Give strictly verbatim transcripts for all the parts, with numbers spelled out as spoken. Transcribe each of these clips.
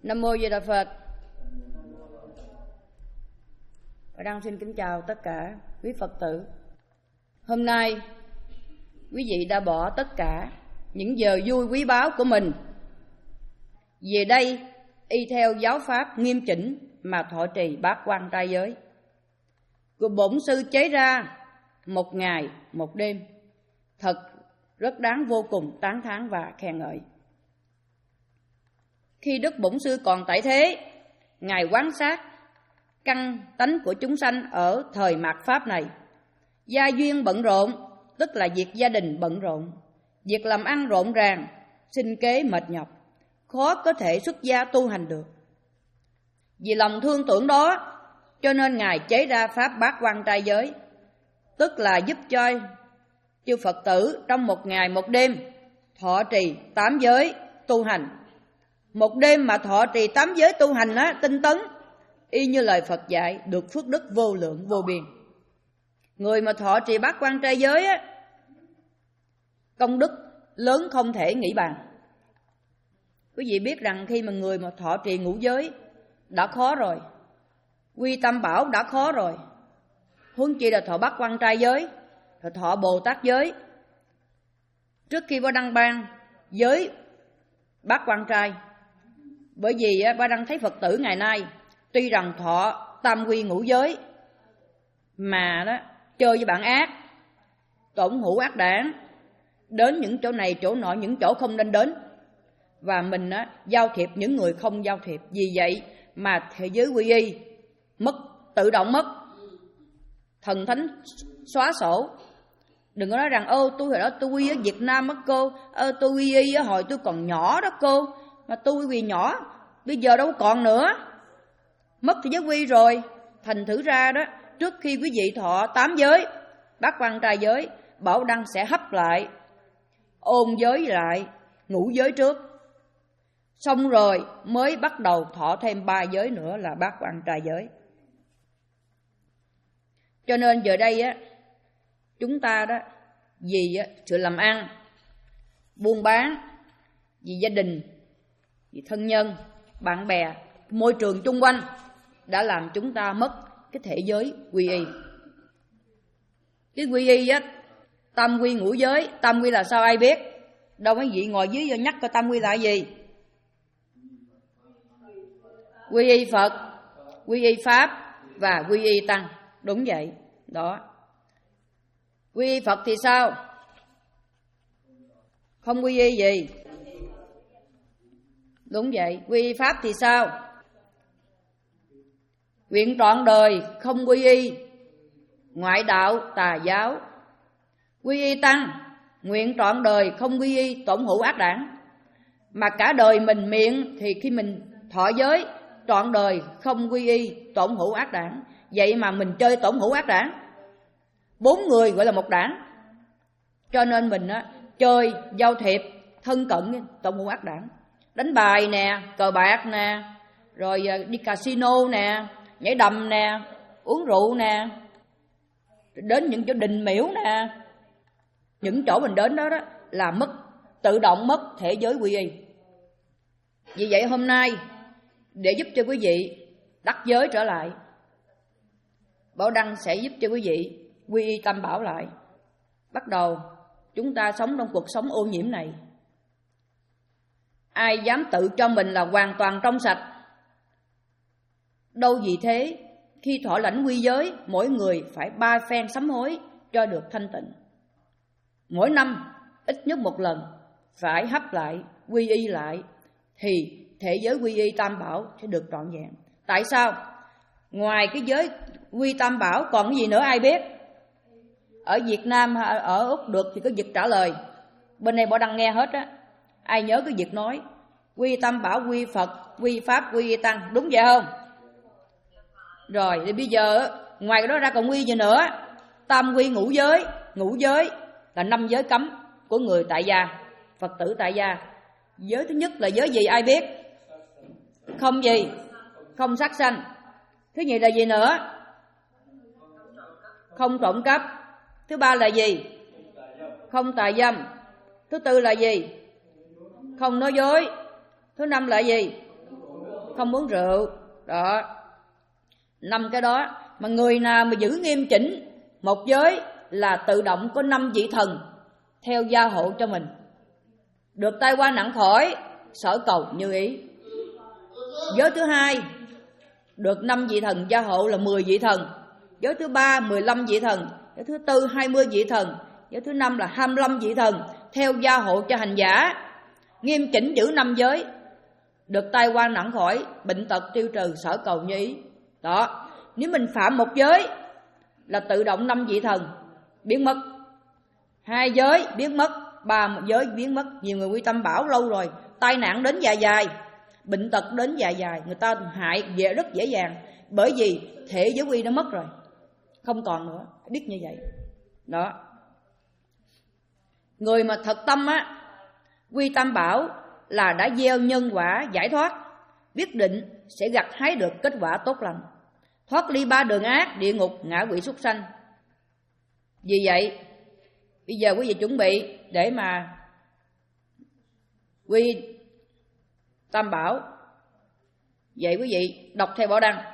Nam mô Di Đà Phật. Và Đăng xin kính chào tất cả quý Phật tử. Hôm nay quý vị đã bỏ tất cả những giờ vui quý báu của mình về đây y theo giáo pháp nghiêm chỉnh mà thọ trì bát quan trai giới của bổn sư chế ra một ngày một đêm, thật rất đáng vô cùng tán thán và khen ngợi. Khi Đức Bổn Sư còn tại thế, Ngài quan sát căn tánh của chúng sanh ở thời mạt Pháp này. Gia duyên bận rộn, tức là việc gia đình bận rộn, việc làm ăn rộn ràng, sinh kế mệt nhọc, khó có thể xuất gia tu hành được. Vì lòng thương tưởng đó, cho nên Ngài chế ra Pháp bát quan trai giới, tức là giúp cho chư Phật tử trong một ngày một đêm thọ trì tám giới tu hành. Một đêm mà thọ trì tám giới tu hành á, tinh tấn, y như lời Phật dạy, được phước đức vô lượng vô biên. Người mà thọ trì bát quan trai giới á, công đức lớn không thể nghĩ bàn. Quý vị biết rằng khi mà người mà thọ trì ngũ giới đã khó rồi, quy tam bảo đã khó rồi, huống chi là thọ bát quan trai giới, rồi thọ Bồ Tát giới. Trước khi Ba Đăng ban giới bát quan trai, bởi vì Ba Đăng thấy Phật tử ngày nay tuy rằng thọ tam quy ngũ giới mà đó chơi với bạn ác, tổn hữu ác đảng, đến những chỗ này chỗ nọ, những chỗ không nên đến, và mình á, giao thiệp những người không giao thiệp. Vì vậy mà thế giới quy y mất, tự động mất, thần thánh xóa sổ. Đừng có nói rằng ô tôi hồi đó tôi quy ở Việt Nam á cô, ơ tôi quy y hồi tôi còn nhỏ đó cô, mà tôi quy nhỏ bây giờ đâu còn nữa, mất thì giới quy rồi. Thành thử ra đó, trước khi quý vị thọ tám giới bát quan trai giới, Bảo Đăng sẽ hấp lại, ôn giới lại ngũ giới trước, xong rồi mới bắt đầu thọ thêm ba giới nữa là bát quan trai giới. Cho nên giờ đây á, chúng ta đó vì á, sự làm ăn, buôn bán, vì gia đình, vì thân nhân, bạn bè, môi trường chung quanh đã làm chúng ta mất cái thể giới quy y. Cái quy y á, tam quy ngũ giới, tam quy là sao ai biết? Đâu mấy vị ngồi dưới giờ nhắc coi tam quy là gì? Quy y Phật, quy y Pháp và quy y Tăng. Đúng vậy, đó. Quy y Phật thì sao? Không quy y gì? Đúng vậy. Quy y Pháp thì sao? Nguyện trọn đời không quy y ngoại đạo tà giáo. Quy y Tăng, nguyện trọn đời không quy y tổn hữu ác đảng. Mà cả đời mình miệng thì khi mình thọ giới trọn đời không quy y tổn hữu ác đảng. Vậy mà mình chơi tổn hữu ác đảng, bốn người gọi là một đảng. Cho nên mình á, chơi giao thiệp thân cận tổn hữu ác đảng, đánh bài nè, cờ bạc nè, rồi đi casino nè, nhảy đầm nè, uống rượu nè, đến những chỗ đình miễu nè, những chỗ mình đến đó đó là mất, tự động mất thể giới quy y. Vì vậy hôm nay để giúp cho quý vị đắc giới trở lại, Bảo Đăng sẽ giúp cho quý vị quy y tam bảo lại. Bắt đầu chúng ta sống trong cuộc sống ô nhiễm này. Ai dám tự cho mình là hoàn toàn trong sạch? Đâu vì thế, khi thọ lãnh quy giới, mỗi người phải ba phen sám hối cho được thanh tịnh. Mỗi năm ít nhất một lần phải hấp lại, quy y lại, thì thể giới quy y tam bảo sẽ được trọn vẹn. Tại sao? Ngoài cái giới quy tam bảo còn cái gì nữa ai biết? Ở Việt Nam, ở Úc được thì có việc trả lời. Bên này Bảo Đăng nghe hết á. Ai nhớ cái việc nói quy tam bảo, quy Phật, quy Pháp, quy Tăng, đúng vậy không? Rồi thì bây giờ ngoài cái đó ra còn quy gì nữa? Tam quy ngũ giới. Ngũ giới là năm giới cấm của người tại gia, Phật tử tại gia. Giới thứ nhất là giới gì ai biết? Không gì? Không sát sanh. Thứ nhì là gì nữa? Không trộm cắp. Thứ ba là gì? Không tà dâm. Thứ tư là gì? Không nói dối. Thứ năm là gì? không uống rượu. Đó, năm cái đó. Mà người nào mà giữ nghiêm chỉnh một giới là tự động có năm vị thần theo gia hộ cho mình, được tai qua nặng khỏi, sở cầu như ý. Giới thứ hai được năm vị thần gia hộ là mười vị thần. Giới thứ ba mười lăm vị thần. Giới thứ tư hai mươi vị thần. Giới thứ năm là hai mươi lăm vị thần theo gia hộ cho hành giả. Nghiêm chỉnh giữ năm giới, được tai qua nặng khỏi, bệnh tật tiêu trừ, sở cầu như ý. Đó, nếu mình phạm một giới là tự động năm vị thần biến mất, hai giới biến mất, ba giới biến mất. Nhiều người quy tâm bảo lâu rồi, tai nạn đến dài dài, bệnh tật đến dài dài, người ta hại về rất dễ dàng, bởi vì thể giới quy nó mất rồi, không còn nữa, biết như vậy. Đó, người mà thật tâm á, quy tam bảo là đã gieo nhân quả giải thoát, biết định sẽ gặt hái được kết quả tốt lành, thoát ly ba đường ác, địa ngục, ngạ quỷ, súc sanh. Vì vậy bây giờ quý vị chuẩn bị để mà quy tam bảo. Vậy quý vị đọc theo bảo đăng.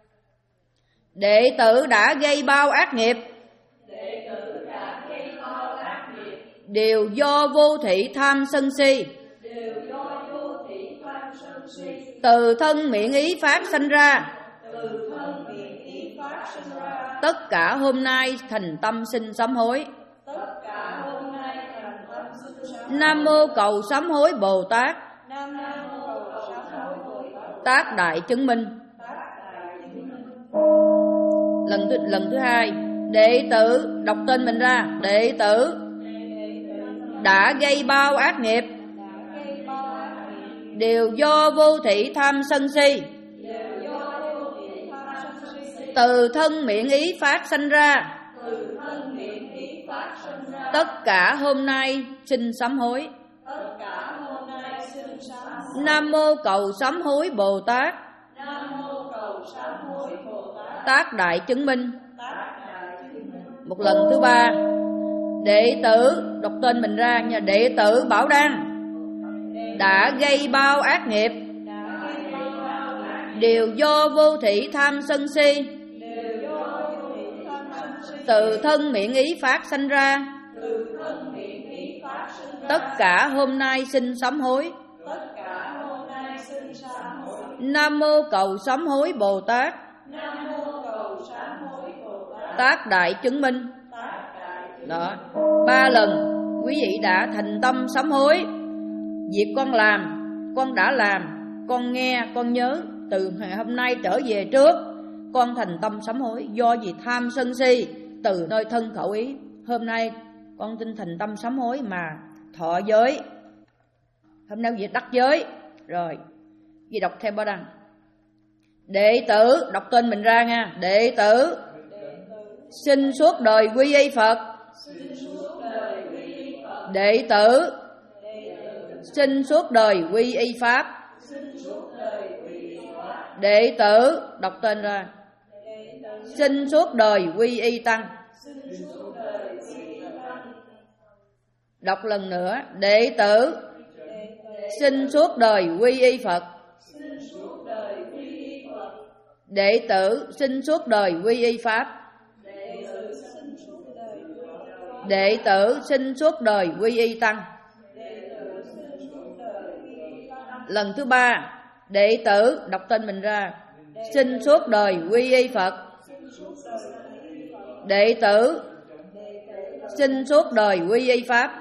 Đệ tử đã gây bao ác nghiệp, đệ tử đã gây bao ác nghiệp, đều do vô thị tham sân si, đều do vô thị tham sân si, từ thân miệng ý phát sanh ra, từ thân miệng ý phát sinh ra. tất cả hôm nay thành tâm xin sám hối. Tất cả hôm nay thành tâm xin sám. Nam mô cầu sám hối Bồ Tát, Nam mô cầu sám hối Bồ Tát, tác đại chứng minh. tác đại chứng minh. Lần thứ, lần thứ hai, đệ tử đọc tên mình ra. Đệ tử đã gây bao ác nghiệp, Đã gây bao ác nghiệp, đều do vô thị tham sân si, đều do vô thị tham sân si, từ thân miệng ý phát sanh ra, từ thân miệng ý phát sinh ra. tất cả hôm nay xin sám hối. Tất cả hôm nay xin sám hối. Nam mô cầu sám hối Bồ Tát, Nam mô cầu sám hối Bồ Tát, tác đại chứng minh. tác đại chứng minh. Một lần thứ ba, đệ tử đọc tên mình ra nha. Đệ tử Bảo Đăng đã gây bao ác nghiệp, Đã gây bao ác nghiệp, đều do vô thị tham sân si, đều do vô thị tham sân si, từ thân miệng ý phát sanh ra, từ thân miệng ý phát sinh ra. tất cả hôm nay xin sám hối. Tất cả hôm nay xin sám hối. Nam mô cầu sám hối Bồ Tát, Nam mô cầu sám hối Bồ Tát, tác đại chứng minh. tác đại chứng minh. Đó, ba lần quý vị đã thành tâm sám hối. Việc con làm, con đã làm, con nghe, con nhớ, từ ngày hôm nay trở về trước, con thành tâm sám hối. Do vì tham sân si từ nơi thân khẩu ý, hôm nay con tin thành tâm sám hối mà thọ giới. Hôm nay việc đắc giới. Rồi, vì đọc theo bảo đăng. Đệ tử, đọc tên mình ra nha. Đệ tử xin suốt đời quy y Phật. Đệ tử xin suốt đời quy y Pháp. Đệ tử, đọc tên ra, xin suốt đời quy y Tăng. Đọc lần nữa. Đệ tử xin suốt đời quy y Phật. Đệ tử xin suốt đời quy y Pháp. Đệ tử xin suốt đời quy y Tăng. Lần thứ ba, đệ tử đọc tên mình ra, xin suốt đời quy y Phật. Đệ tử xin suốt đời quy y Pháp.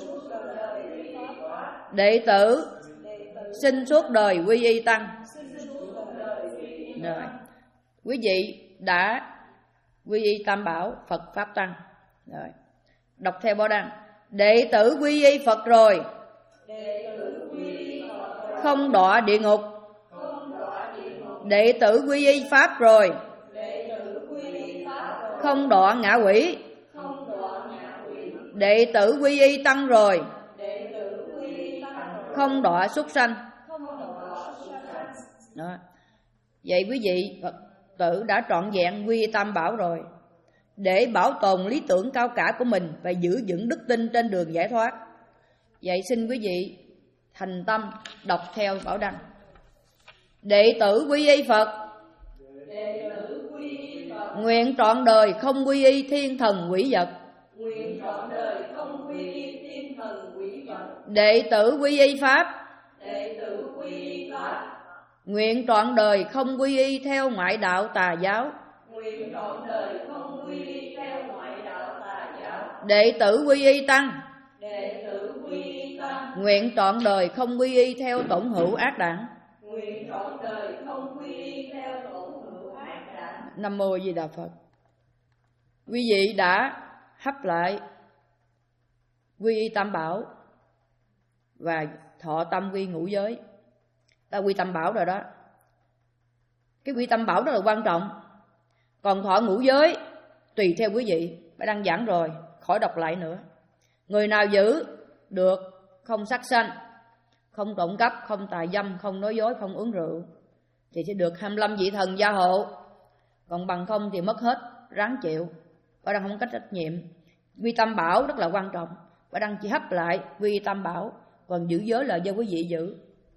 Đệ tử xin suốt đời quy y Tăng. Rồi, quý vị đã quy y Tam Bảo Phật Pháp Tăng. Rồi, đọc theo bảo đăng. Đệ tử quy y Phật rồi, không đọa địa ngục. Đệ tử quy y Pháp rồi, không đọa ngạ quỷ. Đệ tử quy y Tăng rồi, không đọa súc sanh. Đó. Vậy quý vị Phật tử đã trọn vẹn quy y Tam Bảo rồi, để bảo tồn lý tưởng cao cả của mình và giữ vững đức tin trên đường giải thoát. Vậy xin quý vị thành tâm đọc theo bảo đăng. Đệ tử quy y Phật, đệ tử quy y Phật, nguyện trọn đời không quy y thiên thần quỷ vật. nguyện trọn đời không quy y thiên thần quỷ vật. Đệ tử quy y Pháp, đệ tử quy y Pháp, nguyện trọn đời không quy y theo ngoại đạo tà giáo. nguyện trọn đời không quy y theo ngoại đạo tà giáo. Đệ tử quy y Tăng, đệ tử quy y Tăng, nguyện trọn đời không quy y theo tổn hữu ác đảng. nguyện trọn đời không quy y theo tổn hữu ác đảng. Nam mô Di Đà Phật. Quý vị đã hấp lại quy y Tam Bảo và thọ tâm quy ngũ giới. Ta quy Tam Bảo rồi đó. Cái quy Tam Bảo rất là quan trọng. Còn thọ ngũ giới tùy theo quý vị, phải đăng giảng rồi, khỏi đọc lại nữa. Người nào giữ được không sát sanh, không trộm cắp, không tà dâm, không nói dối, không uống rượu thì sẽ được hai mươi lăm vị thần gia hộ. Còn bằng không thì mất hết, ráng chịu. Phải đăng không cách trách nhiệm. Quy Tam Bảo rất là quan trọng. Phải đăng chỉ hấp lại quy Tam Bảo. Còn giữ giới là do quý vị giữ.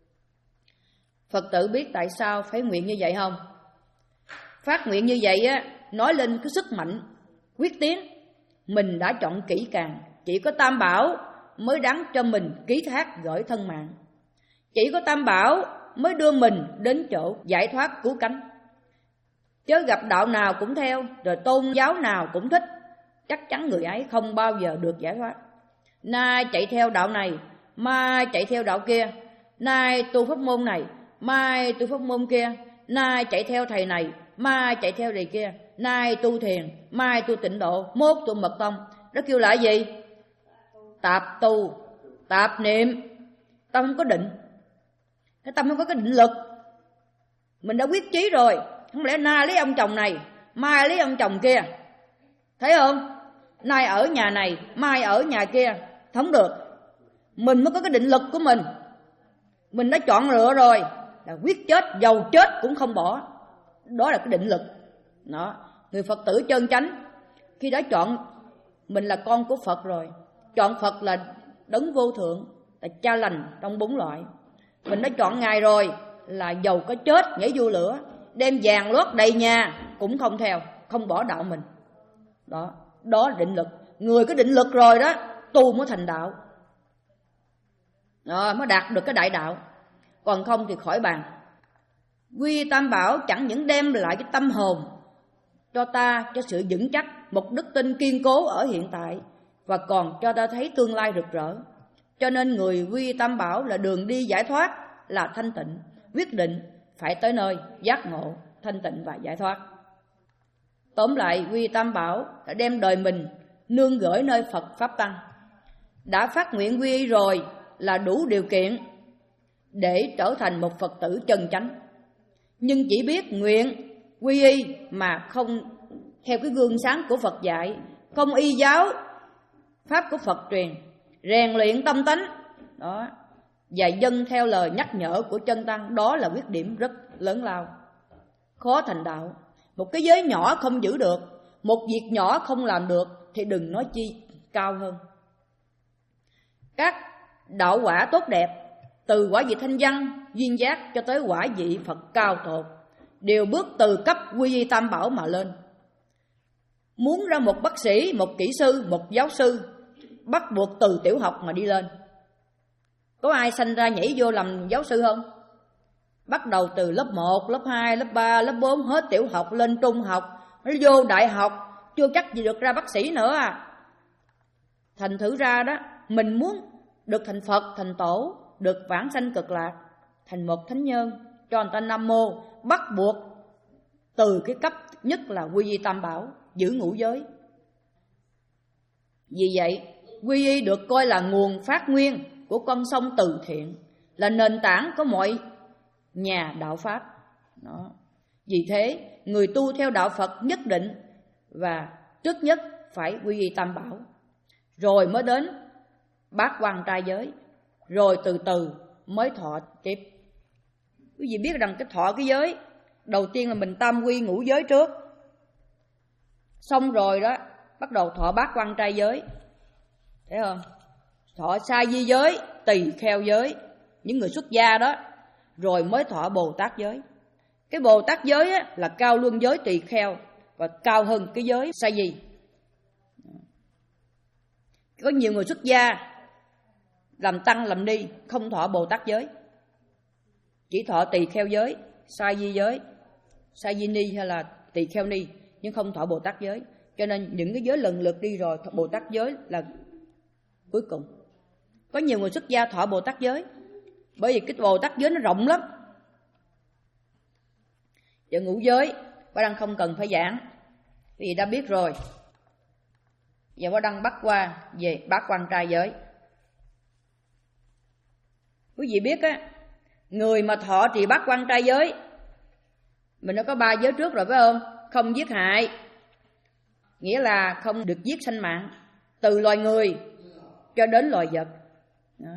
Phật tử biết tại sao phải nguyện như vậy không? Phát nguyện như vậy á, nói lên cái sức mạnh quyết tiến. Mình đã chọn kỹ càng. Chỉ có Tam Bảo mới đáng cho mình ký thác gửi thân mạng. Chỉ có Tam Bảo mới đưa mình đến chỗ giải thoát cứu cánh. Chớ gặp đạo nào cũng theo, rồi tôn giáo nào cũng thích, chắc chắn người ấy không bao giờ được giải thoát. Nay chạy theo đạo này, mai chạy theo đạo kia. Nay tu pháp môn này, mai tu pháp môn kia. Nay chạy theo thầy này, mai chạy theo thầy kia. Nay tu thiền, mai tu tịnh độ, mốt tu mật tông. Đó kêu là gì? Tạp tu, tạp niệm. Tâm không có định. Cái tâm không có cái định lực. Mình đã quyết chí rồi. Không lẽ nay lấy ông chồng này, mai lấy ông chồng kia. Thấy không? Nay ở nhà này, mai ở nhà kia. Không được. Mình mới có cái định lực của mình. Mình đã chọn lựa rồi, là quyết chết, dầu chết cũng không bỏ. Đó là cái định lực. Đó. Người Phật tử chân chánh, khi đã chọn mình là con của Phật rồi, chọn Phật là đấng vô thượng, là cha lành trong bốn loại. Mình đã chọn Ngài rồi, là dầu có chết, nhảy vô lửa, đem vàng lót đầy nhà cũng không theo, không bỏ đạo mình. Đó, đó là định lực. Người có định lực rồi đó, tu mới thành đạo. Đó, mới đạt được cái đại đạo. Còn không thì khỏi bàn. Quy Tam Bảo chẳng những đem lại cái tâm hồn cho ta, cho sự vững chắc, một đức tin kiên cố ở hiện tại, và còn cho ta thấy tương lai rực rỡ. Cho nên người quy Tam Bảo là đường đi giải thoát, là thanh tịnh, quyết định phải tới nơi giác ngộ, thanh tịnh và giải thoát. Tóm lại, quy Tam Bảo đã đem đời mình nương gửi nơi Phật Pháp Tăng. Đã phát nguyện quy y rồi là đủ điều kiện để trở thành một Phật tử chân chánh. Nhưng chỉ biết nguyện quy y mà không theo cái gương sáng của Phật dạy, không y giáo pháp của Phật truyền, rèn luyện tâm tánh đó, và dâng theo lời nhắc nhở của chân tăng, đó là quyết điểm rất lớn lao, khó thành đạo. Một cái giới nhỏ không giữ được, một việc nhỏ không làm được, thì đừng nói chi cao hơn. Các đạo quả tốt đẹp, từ quả vị thanh văn, duyên giác cho tới quả vị Phật cao tột, đều bước từ cấp quy y Tam Bảo mà lên. Muốn ra một bác sĩ, một kỹ sư, một giáo sư, bắt buộc từ tiểu học mà đi lên. Có ai sanh ra nhảy vô làm giáo sư không? Bắt đầu từ lớp một, lớp hai, lớp ba, lớp bốn, hết tiểu học lên trung học, nó vô đại học, chưa chắc gì được ra bác sĩ nữa à. Thành thử ra đó, mình muốn được thành Phật, thành Tổ, được vãng sanh cực lạc, thành một thánh nhân, cho người ta Nam Mô, bắt buộc từ cái cấp nhất là quy y Tam Bảo, giữ ngũ giới. Vì vậy, quy y được coi là nguồn phát nguyên của con sông từ thiện, là nền tảng của mọi nhà đạo Pháp. Đó. Vì thế, người tu theo đạo Phật nhất định và trước nhất phải quy y Tam Bảo, rồi mới đến bát quan trai giới, rồi từ từ mới thọ tiếp. Quý vị biết rằng cái thọ cái giới, đầu tiên là mình tam quy ngũ giới trước, xong rồi đó bắt đầu thọ bát quan trai giới. Thấy không? Thọ sa di giới, tỳ kheo giới, những người xuất gia đó, rồi mới thọ Bồ Tát giới. Cái Bồ Tát giới á, là cao luân giới tỳ kheo và cao hơn cái giới sa di. Có nhiều người xuất gia làm tăng làm ni không thọ Bồ Tát giới, chỉ thọ tỳ kheo giới, sa di giới, sa di ni hay là tỳ kheo ni, nhưng không thọ Bồ Tát giới. Cho nên những cái giới lần lượt đi rồi, Bồ Tát giới là cuối cùng. Có nhiều người xuất gia thọ Bồ Tát giới, bởi vì cái Bồ Tát giới nó rộng lắm. Và ngũ giới Bá Đăng không cần phải giảng, vì đã biết rồi. Và Bá Đăng bắt qua về bát quan trai giới. Quý vị biết á, người mà thọ trì bát quan trai giới, mình đã có ba giới trước rồi phải không? Không giết hại, nghĩa là không được giết sanh mạng, từ loài người cho đến loài vật. Đó.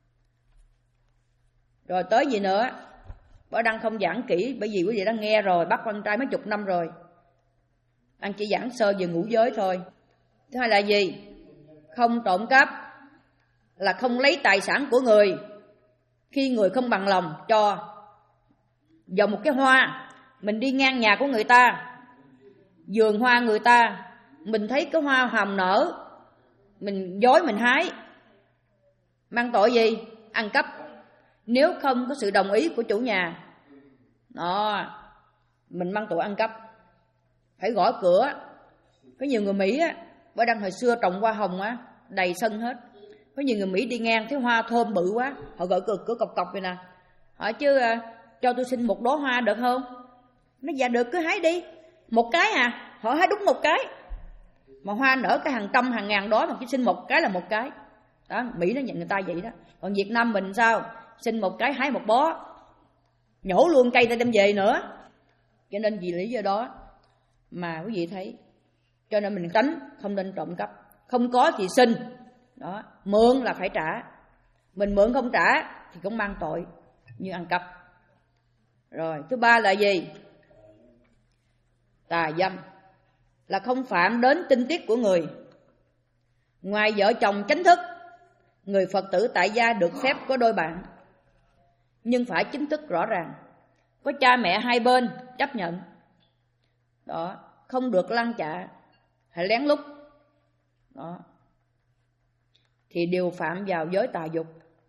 Rồi tới gì nữa, Bá Đăng không giảng kỹ, bởi vì quý vị đã nghe rồi, bát quan trai mấy chục năm rồi. Anh chỉ giảng sơ về ngũ giới thôi. Thứ hai là gì? Không trộm cắp, là không lấy tài sản của người khi người không bằng lòng cho. Vào một cái hoa, mình đi ngang nhà của người ta, vườn hoa người ta, mình thấy cái hoa hồng nở, mình dối mình hái, mang tội gì? Ăn cắp. Nếu không có sự đồng ý của chủ nhà, đó, mình mang tội ăn cắp. Phải gõ cửa. Có nhiều người Mỹ á, Bá Đăng hồi xưa trồng hoa hồng á, đầy sân hết. Có nhiều người Mỹ đi ngang thấy hoa thơm bự quá, họ gõ cửa, cửa cọc cọc vậy nè, hỏi chứ à, cho tôi xin một đóa hoa được không? Nó dạ được, cứ hái đi. Một cái à? Họ hái đúng một cái. Mà hoa nở cái hàng trăm hàng ngàn đó, mà chỉ xin một cái là một cái. Đó, Mỹ nó nhận người ta vậy đó. Còn Việt Nam mình sao? Xin một cái hái một bó, nhổ luôn cây ta đem về nữa. Cho nên vì lý do đó mà quý vị thấy, cho nên mình tránh không nên trộm cắp. Không có thì xin. Đó, mượn là phải trả. Mình mượn không trả thì cũng mang tội như ăn cắp. Rồi, thứ ba là gì? Tà dâm, là không phạm đến tinh tiết của người. Ngoài vợ chồng chánh thức, người Phật tử tại gia được phép có đôi bạn, nhưng phải chính thức rõ ràng, có cha mẹ hai bên chấp nhận. Đó, không được lăng chạ hay lén lút. Đó, thì đều phạm vào giới tà dục.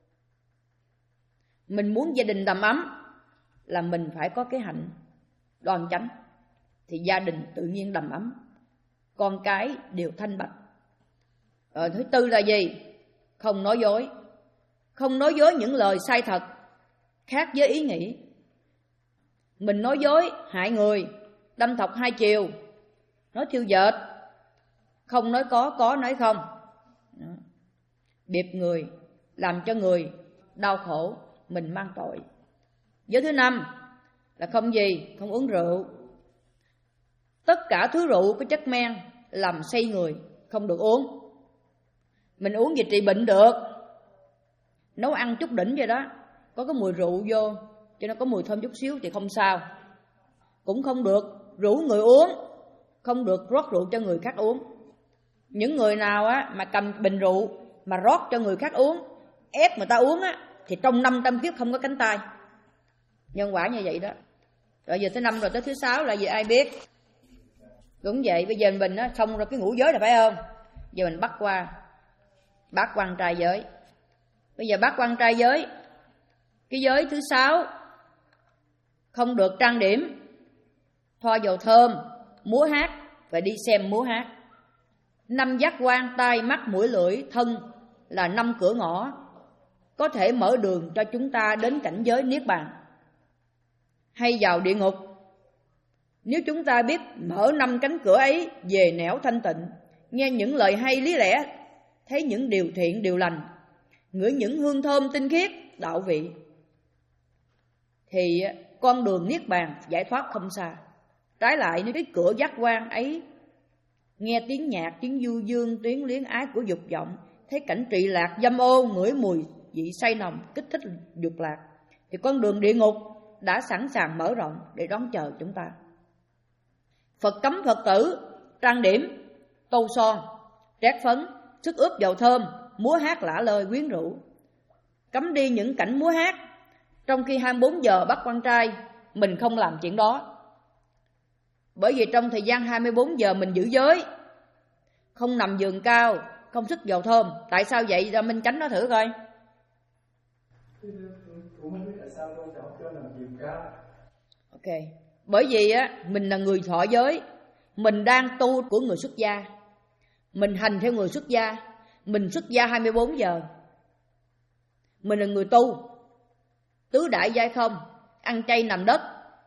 Mình muốn gia đình đầm ấm là mình phải có cái hạnh đoan chánh, thì gia đình tự nhiên đầm ấm, con cái đều thanh bạch. Rồi thứ tư là gì? Không nói dối. Không nói dối những lời sai thật khác với ý nghĩ. Mình nói dối hại người, đâm thọc hai chiều, nói thiêu dệt, không nói có, có nói không. Đó, biệp người, làm cho người đau khổ, mình mang tội. Giới thứ năm là không gì? Không uống rượu. Tất cả thứ rượu có chất men làm say người, không được uống. Mình uống gì trị bệnh được, nấu ăn chút đỉnh vậy đó, có cái mùi rượu vô, cho nó có mùi thơm chút xíu thì không sao. Cũng không được rủ người uống, không được rót rượu cho người khác uống. Những người nào á mà cầm bình rượu mà rót cho người khác uống, ép người ta uống á, thì trong năm trăm kiếp không có cánh tay. Nhân quả như vậy đó. Rồi giờ thứ năm rồi tới thứ sáu là gì ai biết? Đúng vậy, bây giờ mình á xong rồi cái ngũ giới là phải không? Giờ mình bắt qua bát quan trai giới. Bây giờ bát quan trai giới, cái giới thứ sáu, không được trang điểm, thoa dầu thơm, múa hát và đi xem múa hát. Năm giác quan tai mắt mũi lưỡi thân là năm cửa ngõ có thể mở đường cho chúng ta đến cảnh giới niết bàn hay vào địa ngục. Nếu chúng ta biết mở năm cánh cửa ấy về nẻo thanh tịnh, nghe những lời hay lý lẽ, thấy những điều thiện điều lành, ngửi những hương thơm tinh khiết đạo vị, thì con đường niết bàn giải thoát không xa. Trái lại, nếu cái cửa giác quan ấy nghe tiếng nhạc, tiếng du dương, tiếng luyến ái của dục vọng, thấy cảnh trụy lạc dâm ô, ngửi mùi vị say nồng kích thích dục lạc, thì con đường địa ngục đã sẵn sàng mở rộng để đón chờ chúng ta. Phật cấm Phật tử trang điểm, tô son, trét phấn, sức ướp dầu thơm, múa hát lả lơi quyến rũ. Cấm đi những cảnh múa hát Trong khi hai mươi bốn giờ bắt quan trai, mình không làm chuyện đó. Bởi vì trong thời gian hai mươi bốn giờ mình giữ giới, không nằm giường cao, không sức dầu thơm. Tại sao vậy? Ra Minh Chánh nói thử coi. Ok. Bởi vì á, mình là người thọ giới, mình đang tu của người xuất gia, mình hành theo người xuất gia, mình xuất gia hai mươi bốn giờ. Mình là người tu, tứ đại giai không, ăn chay nằm đất.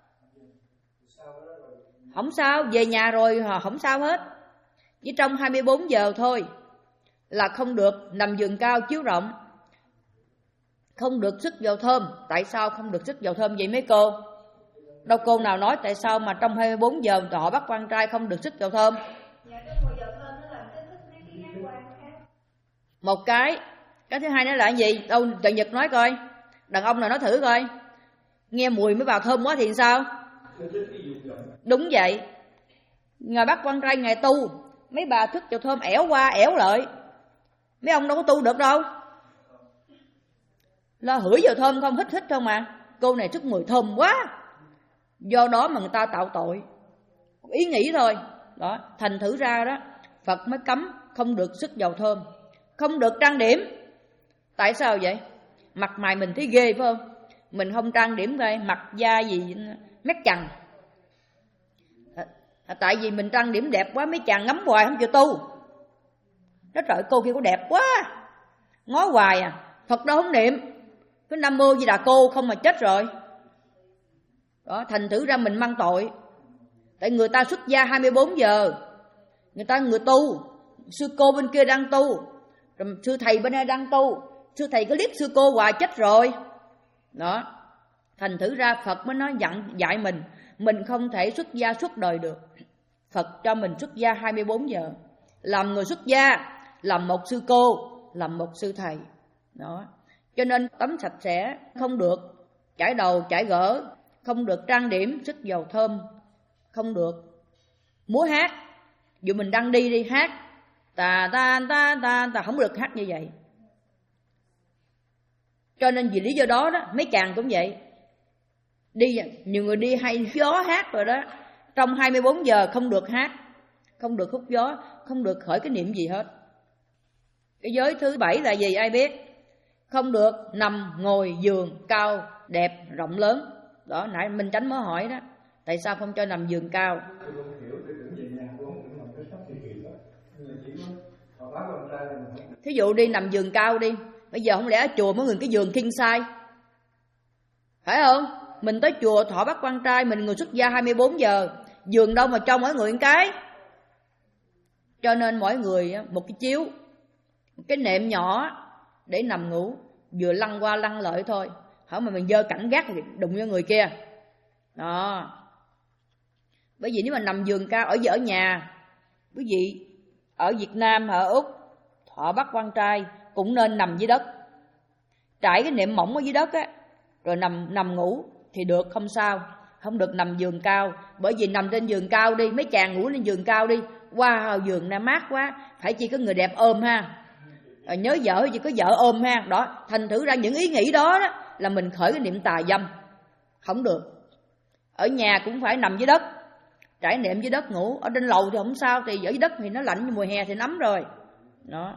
Không sao, về nhà rồi không sao hết. Chỉ trong hai mươi bốn giờ thôi là không được nằm giường cao chiếu rộng, không được sức dầu thơm. Tại sao không được sức dầu thơm vậy mấy cô? Đâu cô nào nói tại sao mà trong hai mươi bốn giờ họ bắt quan trai không được sức dầu thơm? Một cái. Cái thứ hai nữa là cái gì? Đâu Trần Nhật nói coi. Đàn ông nào nói thử coi. Nghe mùi mấy bà thơm quá thì sao? Đúng vậy. Ngài bắt quan trai ngài tu, mấy bà thức dầu thơm ẻo qua ẻo lại, mấy ông đâu có tu được đâu. Lo hửi dầu thơm không, hít hít không mà. Cô này thức mùi thơm quá, do đó mà người ta tạo tội. Ý nghĩ thôi. Đó, thành thử ra đó, Phật mới cấm không được sức dầu thơm, không được trang điểm. Tại sao vậy? Mặt mày mình thấy ghê phải không? Mình không trang điểm coi, mặt da gì mét chằn. À, tại vì mình trang điểm đẹp quá, mấy chàng ngắm hoài không chịu tu. Nó trời, cô kia có đẹp quá, ngó hoài à. Phật đâu không niệm, cái Nam Mô Di Đà Cô không mà chết rồi. Đó, thành thử ra mình mang tội. Tại người ta xuất gia hai mươi bốn giờ, người ta người tu, sư cô bên kia đang tu, rồi sư thầy bên đây đang tu, sư thầy cứ liếc sư cô hoài chết rồi. Đó, thành thử ra Phật mới nói dặn dạy mình, mình không thể xuất gia suốt đời được. Phật cho mình xuất gia hai mươi bốn giờ, làm người xuất gia, làm một sư cô, làm một sư thầy. Đó, cho nên tắm sạch sẽ, không được chải đầu chải gỡ, không được trang điểm sức dầu thơm, không được múa hát. Dù mình đang đi đi hát ta ta ta ta ta không được hát như vậy. Cho nên vì lý do đó đó, mấy chàng cũng vậy. Đi nhiều người đi hay gió hát rồi đó, trong hai mươi bốn giờ không được hát, không được hút gió, không được khởi cái niệm gì hết. Cái giới thứ bảy là gì ai biết? Không được nằm ngồi giường cao đẹp rộng lớn. Đó, nãy Minh Chánh mới hỏi đó, tại sao không cho nằm giường cao? Thí dụ đi nằm giường cao đi, bây giờ không lẽ ở chùa mỗi người cái giường king size, phải không? Mình tới chùa thọ bắt quan trai, mình người xuất gia hai mươi bốn giờ, giường đâu mà cho mỗi người một cái. Cho nên mỗi người một cái chiếu, một cái nệm nhỏ để nằm ngủ, vừa lăn qua lăn lại thôi. Không mà mình dơ cảnh gác thì đụng vô người kia. Đó. Bởi vì nếu mà nằm giường cao ở ở nhà, quý vị ở Việt Nam, ở Úc thọ bắt quan trai cũng nên nằm dưới đất, trải cái nệm mỏng ở dưới đất á, rồi nằm nằm ngủ thì được, không sao. Không được nằm giường cao, bởi vì nằm trên giường cao đi, mấy chàng ngủ lên giường cao đi, wow, giường nó mát quá, phải chỉ có người đẹp ôm ha, rồi nhớ vợ chỉ có vợ ôm ha. Đó, thành thử ra những ý nghĩ đó đó là mình khởi cái niệm tà dâm, không được. Ở nhà cũng phải nằm dưới đất, trải nệm dưới đất ngủ. Ở trên lầu thì không sao, thì ở dưới đất thì nó lạnh, mùa hè thì nóng rồi. Đó.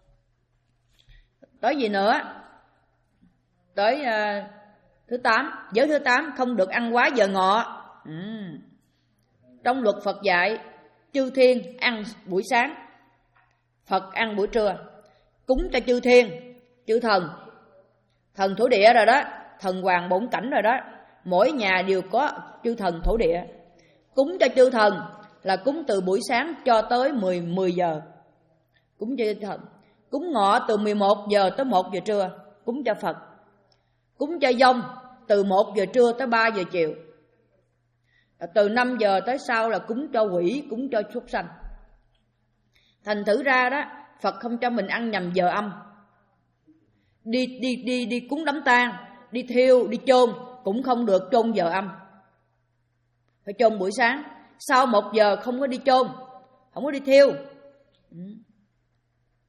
Tới gì nữa? Tới uh, thứ tám, giới thứ tám, không được ăn quá giờ ngọ. Ừ. Trong luật Phật dạy, chư thiên ăn buổi sáng, Phật ăn buổi trưa. Cúng cho chư thiên, chư thần, thần thổ địa rồi đó, thần hoàng bổn cảnh rồi đó, mỗi nhà đều có chư thần thổ địa. Cúng cho chư thần là cúng từ buổi sáng cho tới mười giờ, cúng cho chư thần. Cúng ngọ từ mười một giờ tới một giờ trưa, cúng cho Phật. Cúng cho dông từ một giờ trưa tới ba giờ chiều. Từ năm giờ tới sau là cúng cho quỷ, cúng cho súc sanh. Thành thử ra đó, Phật không cho mình ăn nhầm giờ âm. Đi đi đi đi cúng đám tang, đi thiêu, đi chôn cũng không được chôn giờ âm. Phải chôn buổi sáng, sau một giờ không có đi chôn, không có đi thiêu.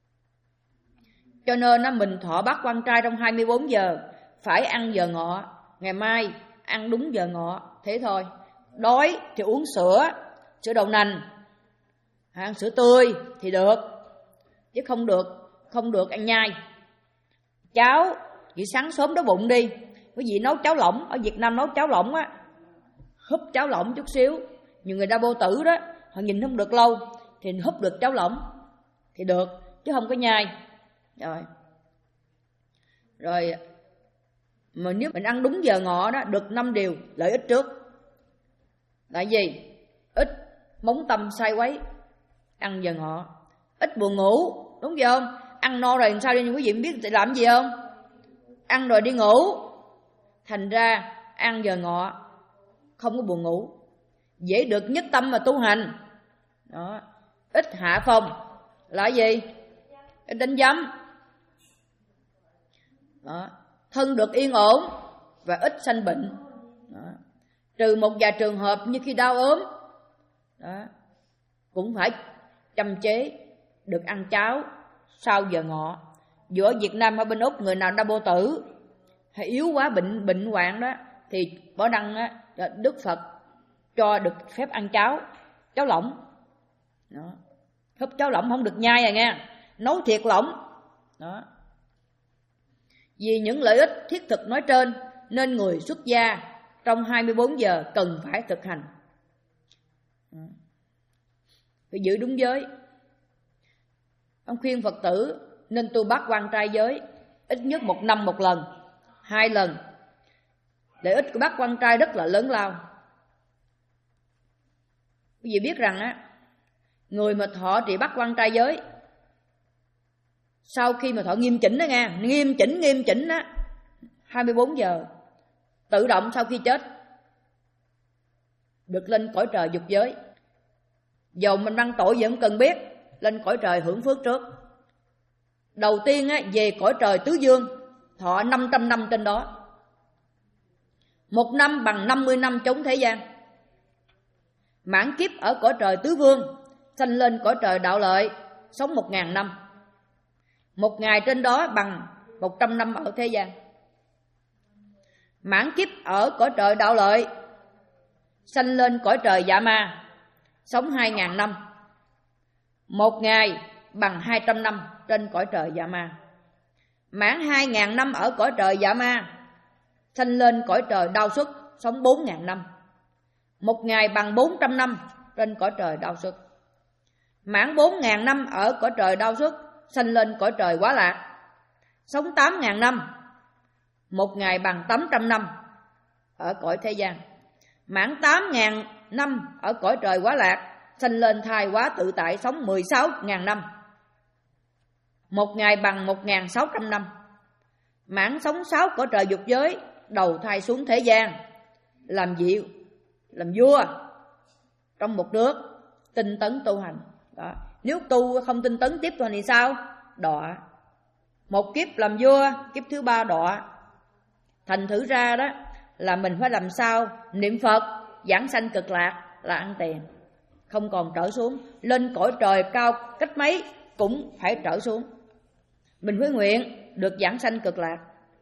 Cho nên mình thọ bắt quan trai trong hai mươi bốn giờ phải ăn giờ ngọ, ngày mai ăn đúng giờ ngọ, thế thôi. Đói thì uống sữa, sữa đậu nành, ăn sữa tươi thì được, chứ không được, không được ăn nhai. Cháo, vậy sáng sớm đói bụng đi, quý vị nấu cháo lỏng, ở Việt Nam nấu cháo lỏng á, húp cháo lỏng chút xíu. Nhiều người đau bao tử đó, họ nhìn không được lâu thì húp được cháo lỏng thì được, chứ không có nhai. Rồi Rồi mà nếu mình ăn đúng giờ ngọ đó, được năm điều lợi ích trước. Là gì? Ít móng tâm sai quấy, ăn giờ ngọ. Ít buồn ngủ, đúng không? Ăn no rồi làm sao đi, quý vị biết làm gì không? Ăn rồi đi ngủ. Thành ra ăn giờ ngọ không có buồn ngủ, dễ được nhất tâm mà tu hành. Đó. Ít hạ phong là gì? Ít đánh giấm. Đó. Thân được yên ổn và ít sanh bệnh. Đó. Trừ một vài trường hợp như khi đau ốm đó, cũng phải chăm chế được ăn cháo sau giờ ngọ. Giữa Việt Nam hay bên Úc, người nào đau bao tử hay yếu quá, bệnh bệnh hoạn đó, thì Bảo Đăng á, Đức Phật cho được phép ăn cháo, cháo lỏng. Đó. Húp cháo lỏng không được nhai à nghe, nấu thiệt lỏng. Đó. Vì những lợi ích thiết thực nói trên nên người xuất gia trong hai mươi bốn giờ cần phải thực hành. Đó. Phải giữ đúng giới. Ông khuyên Phật tử nên tu bát quan trai giới ít nhất một năm một lần, hai lần. Lợi ích của bát quan trai rất là lớn lao. Quý vị biết rằng á, người mà thọ trì bát quan trai giới, sau khi mà thọ nghiêm chỉnh đó nghe, nghiêm chỉnh nghiêm chỉnh á, hai mươi bốn giờ tự động sau khi chết được lên cõi trời dục giới. Dầu mình mang tội gì không cần biết, lên cõi trời hưởng phước trước. Đầu tiên á, về cõi trời tứ dương, thọ năm trăm năm trên đó. Một năm bằng năm mươi năm chốn thế gian. Mãn kiếp ở cõi trời tứ vương, sanh lên cõi trời đạo lợi, sống một ngàn năm. Một ngày trên đó bằng một trăm năm ở thế gian. Mãn kiếp ở cõi trời đạo lợi, sanh lên cõi trời dạ ma, sống hai ngàn năm. Một ngày bằng hai trăm năm trên cõi trời dạ ma. Mãn hai ngàn năm ở cõi trời dạ ma, sanh lên cõi trời đau xuất, sống bốn ngàn năm. Một ngày bằng bốn trăm năm trên cõi trời đau xuất. Mãn bốn ngàn năm ở cõi trời đau xuất, sanh lên cõi trời quá lạc, sống tám ngàn năm. Một ngày bằng tám trăm năm ở cõi thế gian. Mãn tám ngàn năm ở cõi trời quá lạc, sanh lên thai quá tự tại, sống mười sáu ngàn năm. Một ngày bằng một ngàn sáu trăm năm. Mãn sống sáu cõi trời dục giới, đầu thai xuống thế gian, làm vị, làm vua trong một nước, tinh tấn tu hành. Đó. Nếu tu không tinh tấn tiếp tu thì sao? Đọa. Một kiếp làm vua, kiếp thứ ba đọa. Thành thử ra đó là mình phải làm sao niệm Phật, giảng sanh cực lạc là ăn tiền, không còn trở xuống. Lên cõi trời cao cách mấy cũng phải trở xuống. Mình phải nguyện được giảng sanh cực lạc.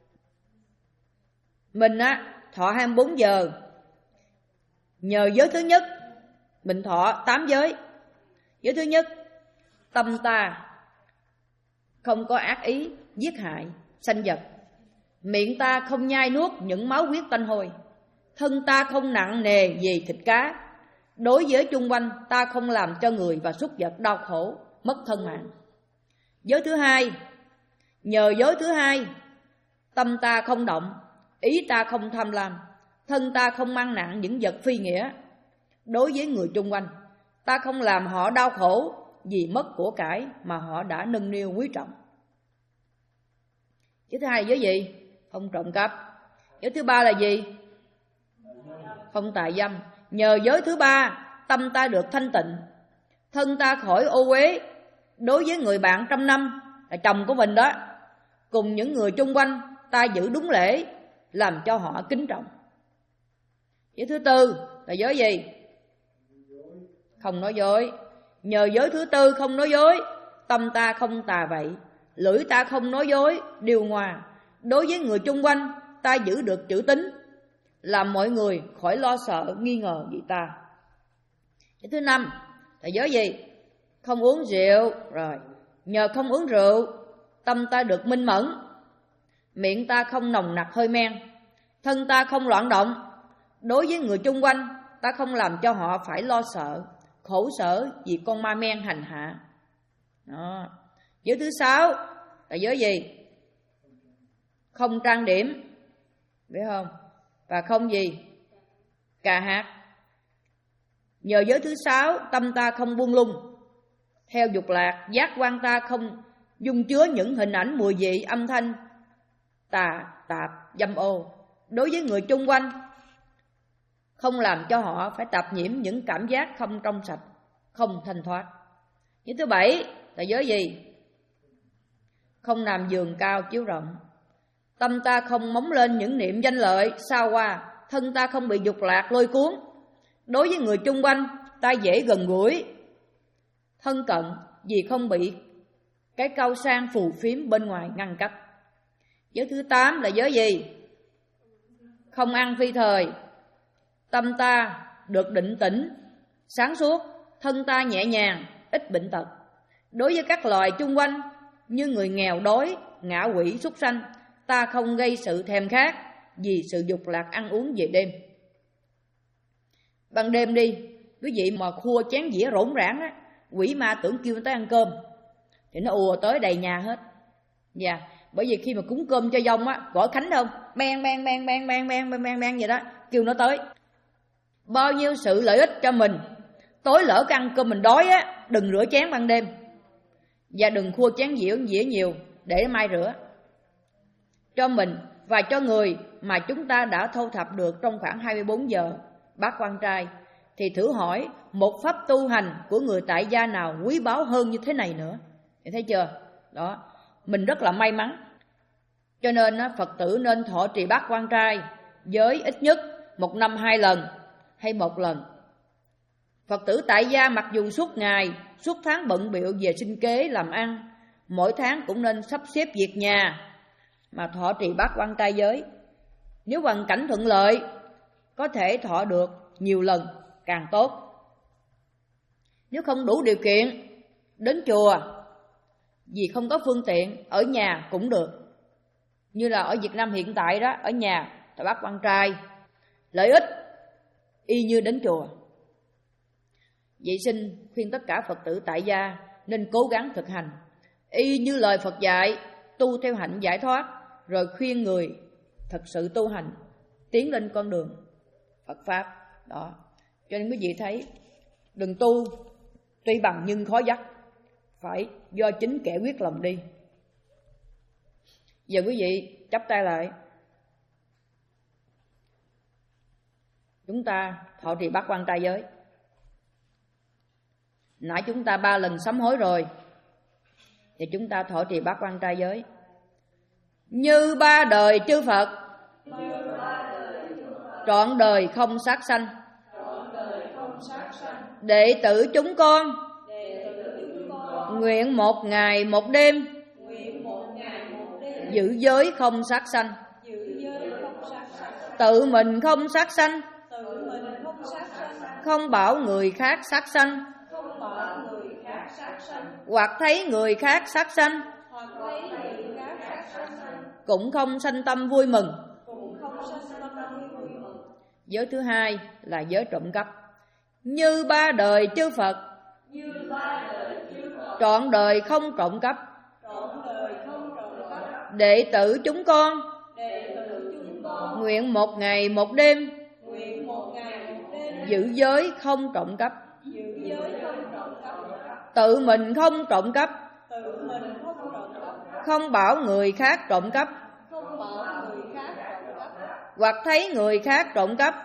Mình á thọ hai mươi bốn giờ, nhờ giới thứ nhất mình thọ tám giới. Giới thứ nhất, tâm ta không có ác ý giết hại sanh vật, miệng ta không nhai nuốt những máu huyết tanh hôi, thân ta không nặng nề về thịt cá, đối với chung quanh ta không làm cho người và súc vật đau khổ mất thân mạng. Giới thứ hai, nhờ giới thứ hai, tâm ta không động, ý ta không tham lam, thân ta không mang nặng những vật phi nghĩa, đối với người chung quanh ta không làm họ đau khổ vì mất của cải mà họ đã nâng niu quý trọng. Giới thứ hai là giới gì? Không trộm cắp. Giới thứ ba là gì? Không tà dâm. Nhờ giới thứ ba, tâm ta được thanh tịnh, thân ta khỏi ô uế, đối với người bạn trăm năm là chồng của mình đó, cùng những người chung quanh ta giữ đúng lễ, làm cho họ kính trọng. Giới thứ tư là giới gì? Không nói dối. Nhờ giới thứ tư không nói dối, tâm ta không tà vậy, lưỡi ta không nói dối điều hòa, đối với người chung quanh ta giữ được chữ tín, làm mọi người khỏi lo sợ nghi ngờ gì ta. Cái thứ năm là giới gì? Không uống rượu. Rồi, nhờ không uống rượu, tâm ta được minh mẫn, miệng ta không nồng nặc hơi men, thân ta không loạn động. Đối với người chung quanh, ta không làm cho họ phải lo sợ, khổ sở vì con ma men hành hạ. Đó. Giới thứ sáu là giới gì? Không trang điểm, biết không? Và không gì? Cà hạt. Nhờ giới thứ sáu, tâm ta không buông lung theo dục lạc, giác quan ta không dung chứa những hình ảnh mùi vị, âm thanh tà tạp dâm ô. Đối với người chung quanh, không làm cho họ phải tạp nhiễm những cảm giác không trong sạch, không thanh thoát. Giới thứ bảy là giới gì? Không làm giường cao chiếu rộng. Tâm ta không móng lên những niệm danh lợi sao qua, thân ta không bị dục lạc lôi cuốn. Đối với người chung quanh, ta dễ gần gũi, thân cận vì không bị cái cao sang phù phiếm bên ngoài ngăn cách. Giới thứ tám là giới gì? Không ăn phi thời. Tâm ta được định tĩnh, sáng suốt, thân ta nhẹ nhàng, ít bệnh tật. Đối với các loài chung quanh như người nghèo đói, ngạ quỷ, súc sanh, ta không gây sự thèm khát vì sự dục lạc ăn uống về đêm. Ban đêm đi, quý vị mà khua chén dĩa rỗn rãng á, quỷ ma tưởng kêu tới ăn cơm thì nó ùa tới đầy nhà hết. Dạ, yeah. Bởi vì khi mà cúng cơm cho dông á, gõ khánh không, beng beng beng beng beng beng beng beng beng vậy đó, kêu nó tới. Bao nhiêu sự lợi ích cho mình. Tối lỡ cái ăn cơm mình đói á, đừng rửa chén ban đêm, và đừng khua chén dĩa dĩa nhiều để mai rửa. Cho mình và cho người mà chúng ta đã thu thập được trong khoảng hai mươi bốn giờ bát quan trai, thì thử hỏi một pháp tu hành của người tại gia nào quý báu hơn như thế này nữa. Thì thấy chưa? Đó, mình rất là may mắn. Cho nên Phật tử nên thọ trì bát quan trai với ít nhất một năm hai lần hay một lần. Phật tử tại gia mặc dù suốt ngày, suốt tháng bận bịu về sinh kế làm ăn, mỗi tháng cũng nên sắp xếp việc nhà mà thọ trì bát quan trai giới. Nếu hoàn cảnh thuận lợi, có thể thọ được nhiều lần càng tốt. Nếu không đủ điều kiện, đến chùa vì không có phương tiện, ở nhà cũng được. Như là ở Việt Nam hiện tại đó, ở nhà thọ bát quan trai lợi ích y như đến chùa. Vậy xin khuyên tất cả Phật tử tại gia nên cố gắng thực hành y như lời Phật dạy, tu theo hạnh giải thoát, rồi khuyên người thật sự tu hành, tiến lên con đường Phật Pháp. Đó. Cho nên quý vị thấy, đừng tu tuy bằng nhưng khó dắt, phải do chính kẻ quyết lòng đi. Giờ quý vị chắp tay lại, chúng ta thọ trì bát quan trai giới. Nãy chúng ta ba lần sám hối rồi, thì chúng ta thọ trì bát quan trai giới. Như ba đời chư Phật, trọn đời không sát sanh, đệ tử chúng con nguyện một ngày một đêm giữ giới không sát sanh, tự mình không sát sanh, không bảo người khác sát sanh, hoặc thấy người khác sát sanh, cũng không sanh tâm vui mừng. Giới thứ hai là giới trộm cắp. Như ba đời chư Phật, trọn đời không trộm cắp, đệ tử chúng con nguyện một ngày một đêm giữ giới không trộm cắp, tự mình không trộm cắp, không bảo người khác trộm cắp, hoặc thấy người khác trộm cắp,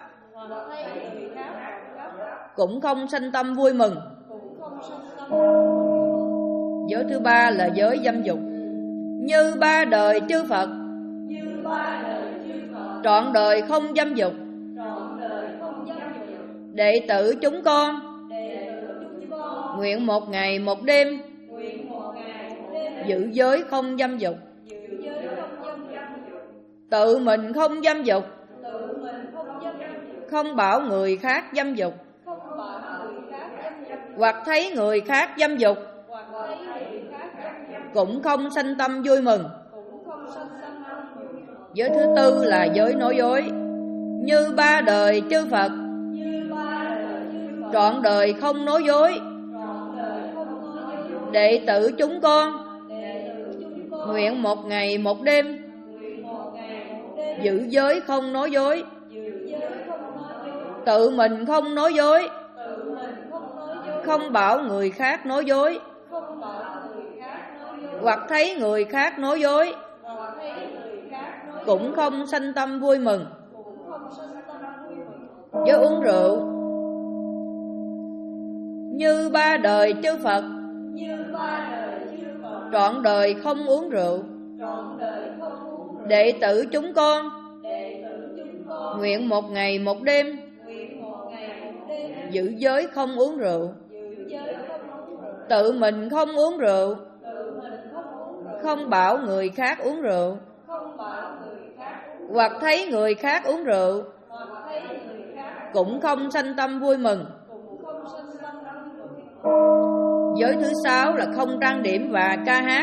cũng không sanh tâm vui mừng. Giới thứ ba là giới dâm dục. Như ba đời chư Phật, trọn đời không dâm dục, đệ tử chúng con nguyện một ngày một đêm giữ giới không dâm dục, tự mình không dâm dục, không bảo người khác dâm dục, không bảo người khác dâm dục, hoặc thấy người khác dâm dục, hoặc thấy người khác dâm dục, cũng không sanh tâm vui mừng. cũng không sanh tâm vui mừng. Giới thứ tư là giới nói dối. Như ba đời chư Phật, Như ba đời chư Phật, trọn đời không nói dối. trọn đời không nói dối. Đệ tử chúng con, Đệ tử chúng con, nguyện một ngày một đêm, nguyện một ngày một đêm, giữ giới không nói dối. giữ giới không nói dối. Tự mình không nói dối, Tự mình không nói dối, không bảo người khác nói dối. không bảo người khác nói dối, Hoặc thấy người khác nói dối, hoặc thấy người khác nói cũng không sanh tâm vui mừng. cũng không sanh tâm vui mừng. Giới uống rượu. Như ba đời chư Phật, Như ba đời chư Phật, trọn đời không uống rượu. trọn đời không uống rượu. Đệ tử chúng con, Đệ tử chúng con, nguyện một ngày một đêm, nguyện một ngày một đêm, giữ giới không uống rượu. giữ giới không uống rượu. Tự mình không uống rượu, Tự mình không uống rượu, không bảo người khác uống rượu. không bảo người khác uống, Hoặc thấy người khác uống rượu, hoặc thấy người khác cũng không sanh tâm vui mừng. cũng không sanh tâm vui mừng. Giới thứ sáu là không trang điểm và ca hát.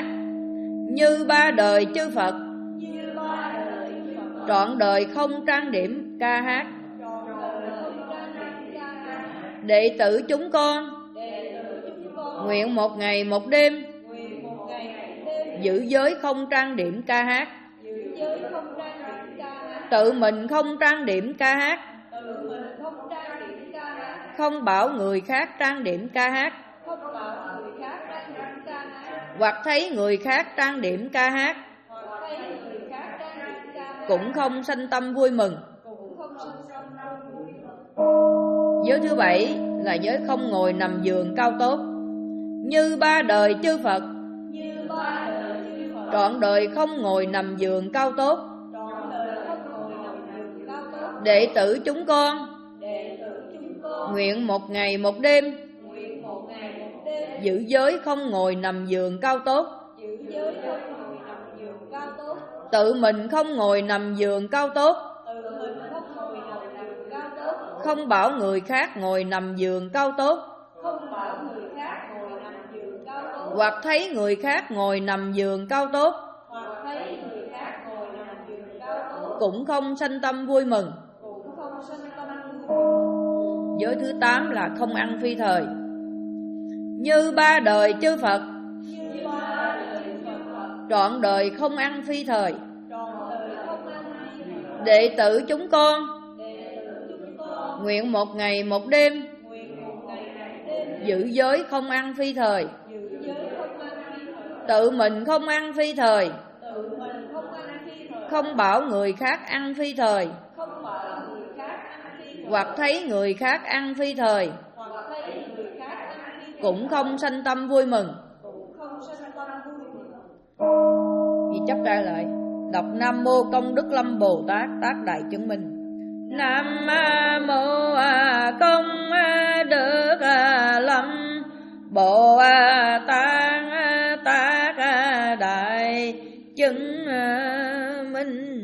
Như ba đời chư Phật, Như ba đời chư Phật, trọn đời không trang điểm ca hát. trọn đời không trang điểm ca hát. Đệ tử chúng con, Đệ tử chúng con, nguyện một ngày một đêm, nguyện một ngày một đêm, giữ giới không trang điểm ca hát. giữ giới không trang điểm ca hát. Tự mình không trang điểm ca hát, Tự mình không trang điểm ca hát, không bảo người khác trang điểm ca hát. không bảo người khác trang điểm ca hát, Hoặc thấy người khác trang điểm ca hát, hoặc thấy người khác trang điểm ca hát, cũng không sanh tâm vui mừng. cũng không sanh tâm vui mừng. Giới thứ bảy là giới không ngồi nằm giường cao tốt. Như ba đời chư Phật, Như ba đời chư Phật, trọn đời không ngồi nằm giường cao tốt. trọn đời không ngồi nằm giường cao tốt. Đệ tử chúng con, Đệ tử chúng con, nguyện một ngày một đêm, nguyện một ngày một đêm, giữ giới không ngồi nằm giường cao tốt. giữ giới không ngồi nằm giường cao tốt. Tự mình không ngồi nằm giường cao tốt, Tự mình không ngồi nằm giường cao tốt, không bảo người khác ngồi nằm giường cao tốt. không bảo người khác ngồi nằm giường cao tốt, Hoặc thấy người khác ngồi nằm giường cao tốt, hoặc thấy người khác ngồi nằm giường cao tốt, cũng không sanh tâm vui mừng. cũng không sanh tâm vui mừng. Giới thứ tám là không ăn phi thời. Như ba đời chư Phật, Như ba đời chư Phật, trọn đời không ăn phi thời. trọn đời không ăn phi thời. Đệ tử chúng con, Đệ tử chúng con, nguyện một ngày một đêm, nguyện một ngày một đêm, giữ giới không ăn phi thời. giữ giới không ăn phi thời. Tự mình không ăn phi thời, Tự mình không ăn phi thời, không bảo người khác ăn phi thời. không bảo người khác ăn phi thời, Hoặc thấy người khác ăn phi thời, hoặc thấy người khác ăn phi thời, cũng không sanh tâm vui mừng. cũng không sanh tâm vui mừng. Vì chấp tay lại, đọc Nam Mô Công Đức Lâm Bồ Tát Tác Đại Chứng Minh. Nam Mô Công Đức Lâm Bồ Tát Tác Đại Chứng Minh.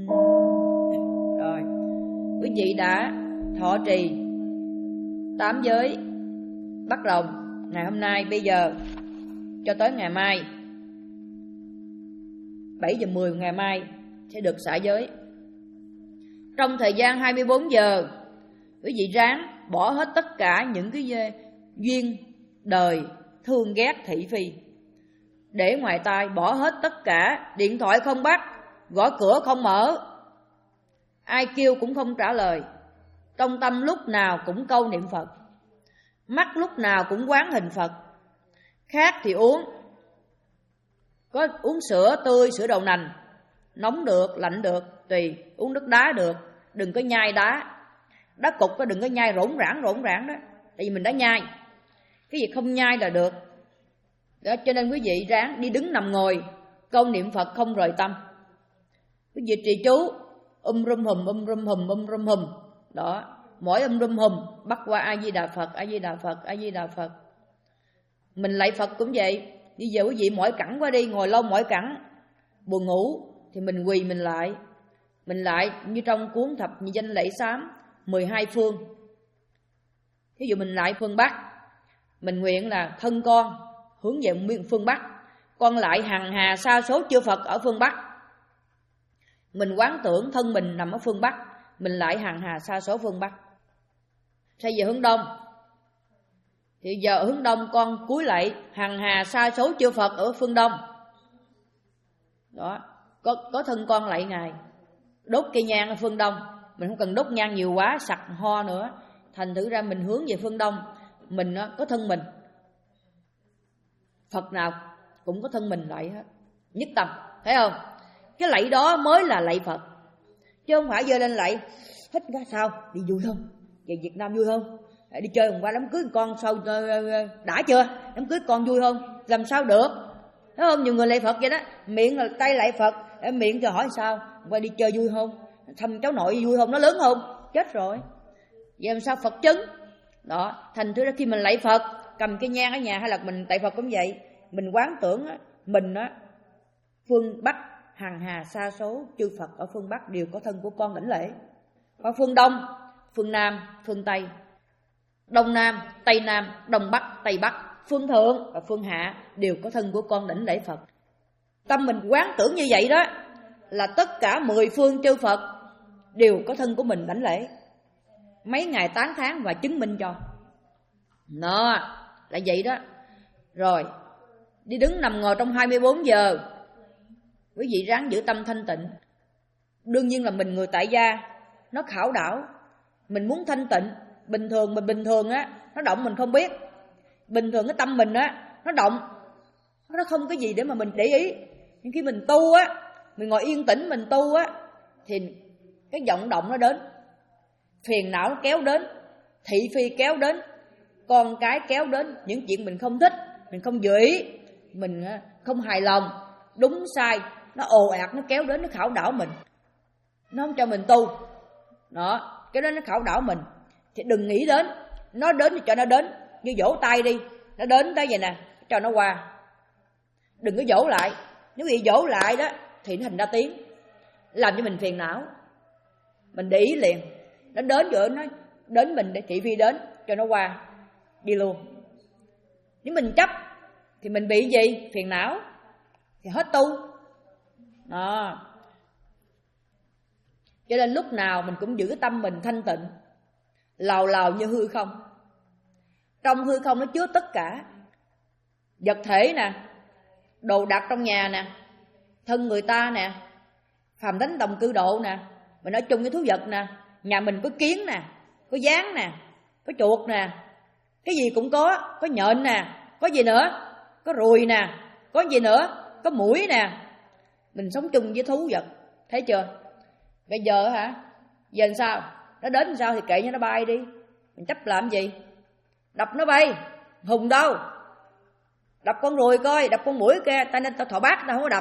Rồi, quý vị đã thọ trì tám giới bắt đầu ngày hôm nay, bây giờ cho tới ngày mai bảy giờ mười ngày mai sẽ được xả giới. Trong thời gian hai mươi bốn giờ, quý vị ráng bỏ hết tất cả những cái duyên đời thương ghét thị phi, để ngoài tai, bỏ hết tất cả. Điện thoại không bắt, gõ cửa không mở, ai kêu cũng không trả lời. Trong tâm lúc nào cũng câu niệm Phật, mắt lúc nào cũng quán hình Phật. Khát thì uống, có uống sữa tươi, sữa đậu nành, nóng được, lạnh được, tùy. Uống nước đá được, đừng có nhai đá. Đá cục đó đừng có nhai rỗn rãng rỗn rãng đó, tại vì mình đã nhai. Cái gì không nhai là được. Đó, cho nên quý vị ráng đi đứng nằm ngồi, câu niệm Phật không rời tâm. Quý vị trì chú um rum hùm um rum hùm um rum hùm. Đó, mỗi um rum hùm bắt qua A Di Đà Phật, A Di Đà Phật, A Di Đà Phật. Mình lạy Phật cũng vậy. Bây giờ quý vị mỏi cẳng qua đi, ngồi lâu mỏi cẳng, buồn ngủ thì mình quỳ mình lại. Mình lại như trong cuốn thập nhị danh lễ sám, mười hai phương. Ví dụ mình lại phương Bắc, mình nguyện là thân con hướng về phương Bắc, con lại hằng hà sa số chư Phật ở phương Bắc. Mình quán tưởng thân mình nằm ở phương Bắc, mình lại hằng hà sa số phương Bắc. Xây về hướng Đông, thì giờ ở hướng Đông con cúi lại hằng hà sa số chư Phật ở phương Đông. Đó, có, có thân con lại Ngài, đốt cây nhang ở phương Đông. Mình không cần đốt nhang nhiều quá, sặc ho nữa. Thành thử ra mình hướng về phương Đông. Mình có thân mình, Phật nào cũng có thân mình lại hết, nhất tâm, thấy không? Cái lạy đó mới là lạy Phật, chứ không phải giơ lên lạy hít ra sao đi vui không? Về Việt Nam vui không? Đi chơi hôm qua đám cưới con sao đã chưa? Đám cưới con vui không? Làm sao được? Thấy không? Nhiều người lạy Phật vậy đó, miệng là tay lạy Phật, miệng cho hỏi sao? Hôm qua đi chơi vui không? Thăm cháu nội vui không? Nó lớn không? Chết rồi. Vậy làm sao Phật chứng? Đó, thành thử ra khi mình lạy Phật, cầm cái nhang ở nhà hay là mình tại Phật cũng vậy, mình quán tưởng á, mình á, phương Bắc hằng hà sa số chư Phật ở phương Bắc đều có thân của con đảnh lễ. Còn phương Đông, phương Nam, phương Tây, Đông Nam, Tây Nam, Đông Bắc, Tây Bắc, phương Thượng và phương Hạ đều có thân của con đảnh lễ Phật. Tâm mình quán tưởng như vậy đó, là tất cả mười phương chư Phật đều có thân của mình đảnh lễ. Mấy ngày tán thán và chứng minh cho. Nó là vậy đó. Rồi, đi đứng nằm ngồi trong hai mươi bốn giờ, quý vị ráng giữ tâm thanh tịnh. Đương nhiên là mình người tại gia, nó khảo đảo. Mình muốn thanh tịnh, bình thường mình bình thường á, nó động mình không biết. Bình thường cái tâm mình á, nó động, nó không có gì để mà mình để ý. Nhưng khi mình tu á, mình ngồi yên tĩnh mình tu á, thì cái vọng động nó đến, phiền não nó kéo đến, thị phi kéo đến, con cái kéo đến, những chuyện mình không thích, mình không vừa ý, mình không hài lòng, đúng sai, nó ồ ạt, nó kéo đến, nó khảo đảo mình, nó không cho mình tu. Đó, cái đó nó khảo đảo mình. Thì đừng nghĩ đến, nó đến thì cho nó đến, như vỗ tay đi, nó đến tới vậy nè, cho nó qua. Đừng có vỗ lại, nếu bị vỗ lại đó thì nó thành ra tiếng, làm cho mình phiền não. Mình để ý liền, nó đến rồi nó đến mình để thị phi đến, cho nó qua, đi luôn. Nếu mình chấp thì mình bị gì? Phiền não, thì hết tu. Đó. Cho nên lúc nào mình cũng giữ cái tâm mình thanh tịnh, lào lào như hư không. Trong hư không nó chứa tất cả vật thể nè, đồ đạc trong nhà nè, thân người ta nè, phàm thánh đồng cư độ nè. Mình ở chung với thú vật nè, nhà mình có kiến nè, có gián nè, có chuột nè, cái gì cũng có, có nhện nè, có gì nữa, có ruồi nè, có gì nữa, có muỗi nè. Mình sống chung với thú vật, thấy chưa? Bây giờ hả, giờ làm sao? Nó đến làm sao thì kệ cho nó bay đi, mình chấp làm gì? Đập nó bay, hùng đâu? Đập con ruồi coi, đập con muỗi kia, ta nên ta thọ bát, ta không có đập.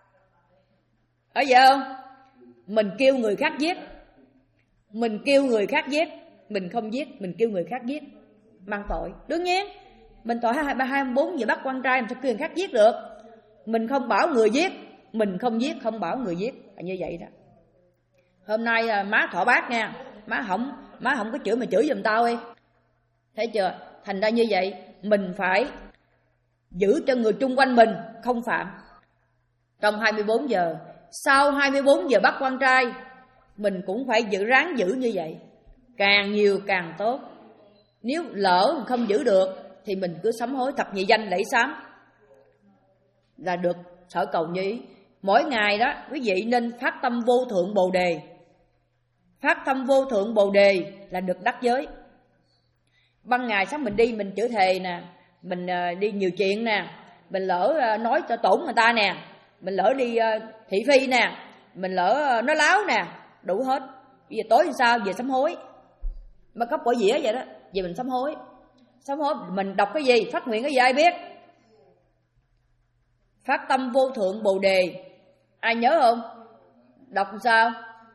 Ở giờ không? Mình kêu người khác giết, mình kêu người khác giết, mình không giết, mình kêu người khác giết, mang tội. Đương nhiên, mình tội hai ba hai bốn giờ bắt quan trai, mình sẽ kêu người khác giết được. Mình không bảo người giết, mình không giết, không bảo người giết, là như vậy đó. Hôm nay má thọ bát nha, má không, má không có chửi mà chửi giùm tao đi. Thấy chưa? Thành ra như vậy, mình phải giữ cho người chung quanh mình không phạm. Trong hai mươi bốn giờ, sau hai mươi bốn giờ bắt quan trai, mình cũng phải giữ ráng giữ như vậy, càng nhiều càng tốt. Nếu lỡ không giữ được thì mình cứ sám hối thập nhị danh lễ sám là được sở cầu như ý. Mỗi ngày đó quý vị nên phát tâm vô thượng bồ đề. Phát tâm vô thượng bồ đề là được đắc giới. Ban ngày sáng mình đi mình chửi thề nè, mình đi nhiều chuyện nè, mình lỡ nói cho tổn người ta nè, mình lỡ đi thị phi nè, mình lỡ nói láo nè, đủ hết. Bây giờ tối sao về sám hối, mà cấp quả dĩa vậy đó, về mình sám hối. Sám hối mình đọc cái gì, phát nguyện cái gì ai biết? Phát tâm vô thượng bồ đề, ai nhớ không? Đọc sao?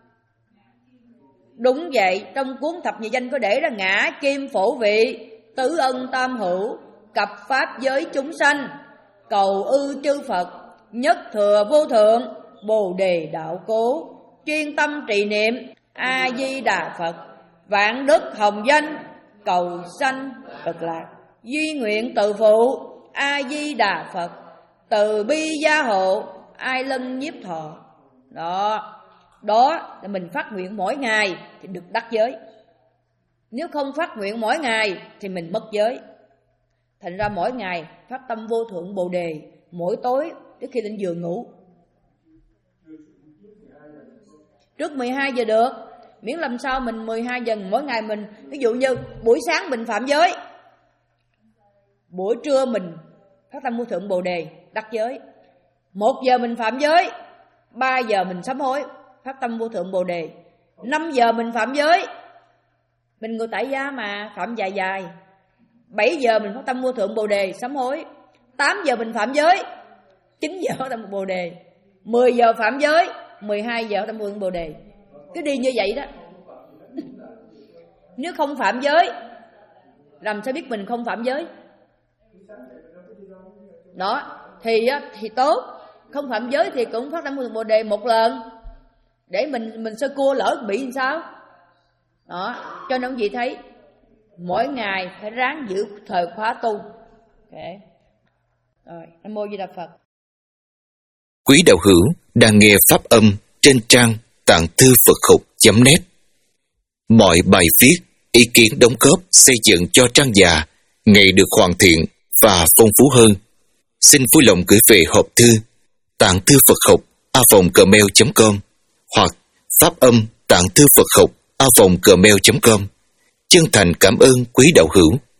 Đúng vậy, trong cuốn thập nhị danh có để là ngã kim phổ vị, tứ ân tam hữu, cập pháp giới chúng sanh, cầu ư chư Phật, nhất thừa vô thượng, bồ đề đạo cố, chuyên tâm trì niệm A Di Đà Phật, vạn đức hồng danh, cầu sanh cực lạc. Duy nguyện từ phụ, A Di Đà Phật, từ bi gia hộ, ai lân nhiếp thọ. Đó, đó là mình phát nguyện mỗi ngày thì được đắc giới. Nếu không phát nguyện mỗi ngày thì mình mất giới. Thành ra mỗi ngày phát tâm vô thượng Bồ Đề, mỗi tối trước khi lên giường ngủ. Trước mười hai giờ được, miễn làm sao mình mười hai giờ mỗi ngày mình, ví dụ như buổi sáng mình phạm giới, buổi trưa mình phát tâm vô thượng Bồ Đề, đắc giới. Một giờ mình phạm giới, ba giờ mình sám hối, phát tâm vô thượng Bồ Đề. Năm giờ mình phạm giới, mình người tại gia mà, phạm dài dài. Bảy giờ mình phát tâm vô thượng Bồ Đề, sám hối. Tám giờ mình phạm giới, chín giờ phát tâm Bồ Đề. Mười giờ phạm giới, mười hai giờ phát tâm vô thượng Bồ Đề. Cứ đi như vậy đó. Nếu không phạm giới, làm sao biết mình không phạm giới? Đó, thì thì tốt. Không phạm giới thì cũng phát tâm vô thượng Bồ Đề một lần, để mình mình sơ cua lỡ bị làm sao. Đó, cho nên quý vị thấy mỗi ngày phải ráng giữ thời khóa tu. Okay. Rồi, Nam Mô Di Đà Phật. Quý đạo hữu đang nghe pháp âm trên trang tạng thư Phật học chấm net. Mọi bài viết, ý kiến đóng góp xây dựng cho trang già ngày được hoàn thiện và phong phú hơn. Xin vui lòng gửi về hộp thư tạng thư Phật học a vòng gmail chấm com hoặc pháp âm tạng thư Phật học a vòng gmail chấm com. Chân thành cảm ơn quý đạo hữu.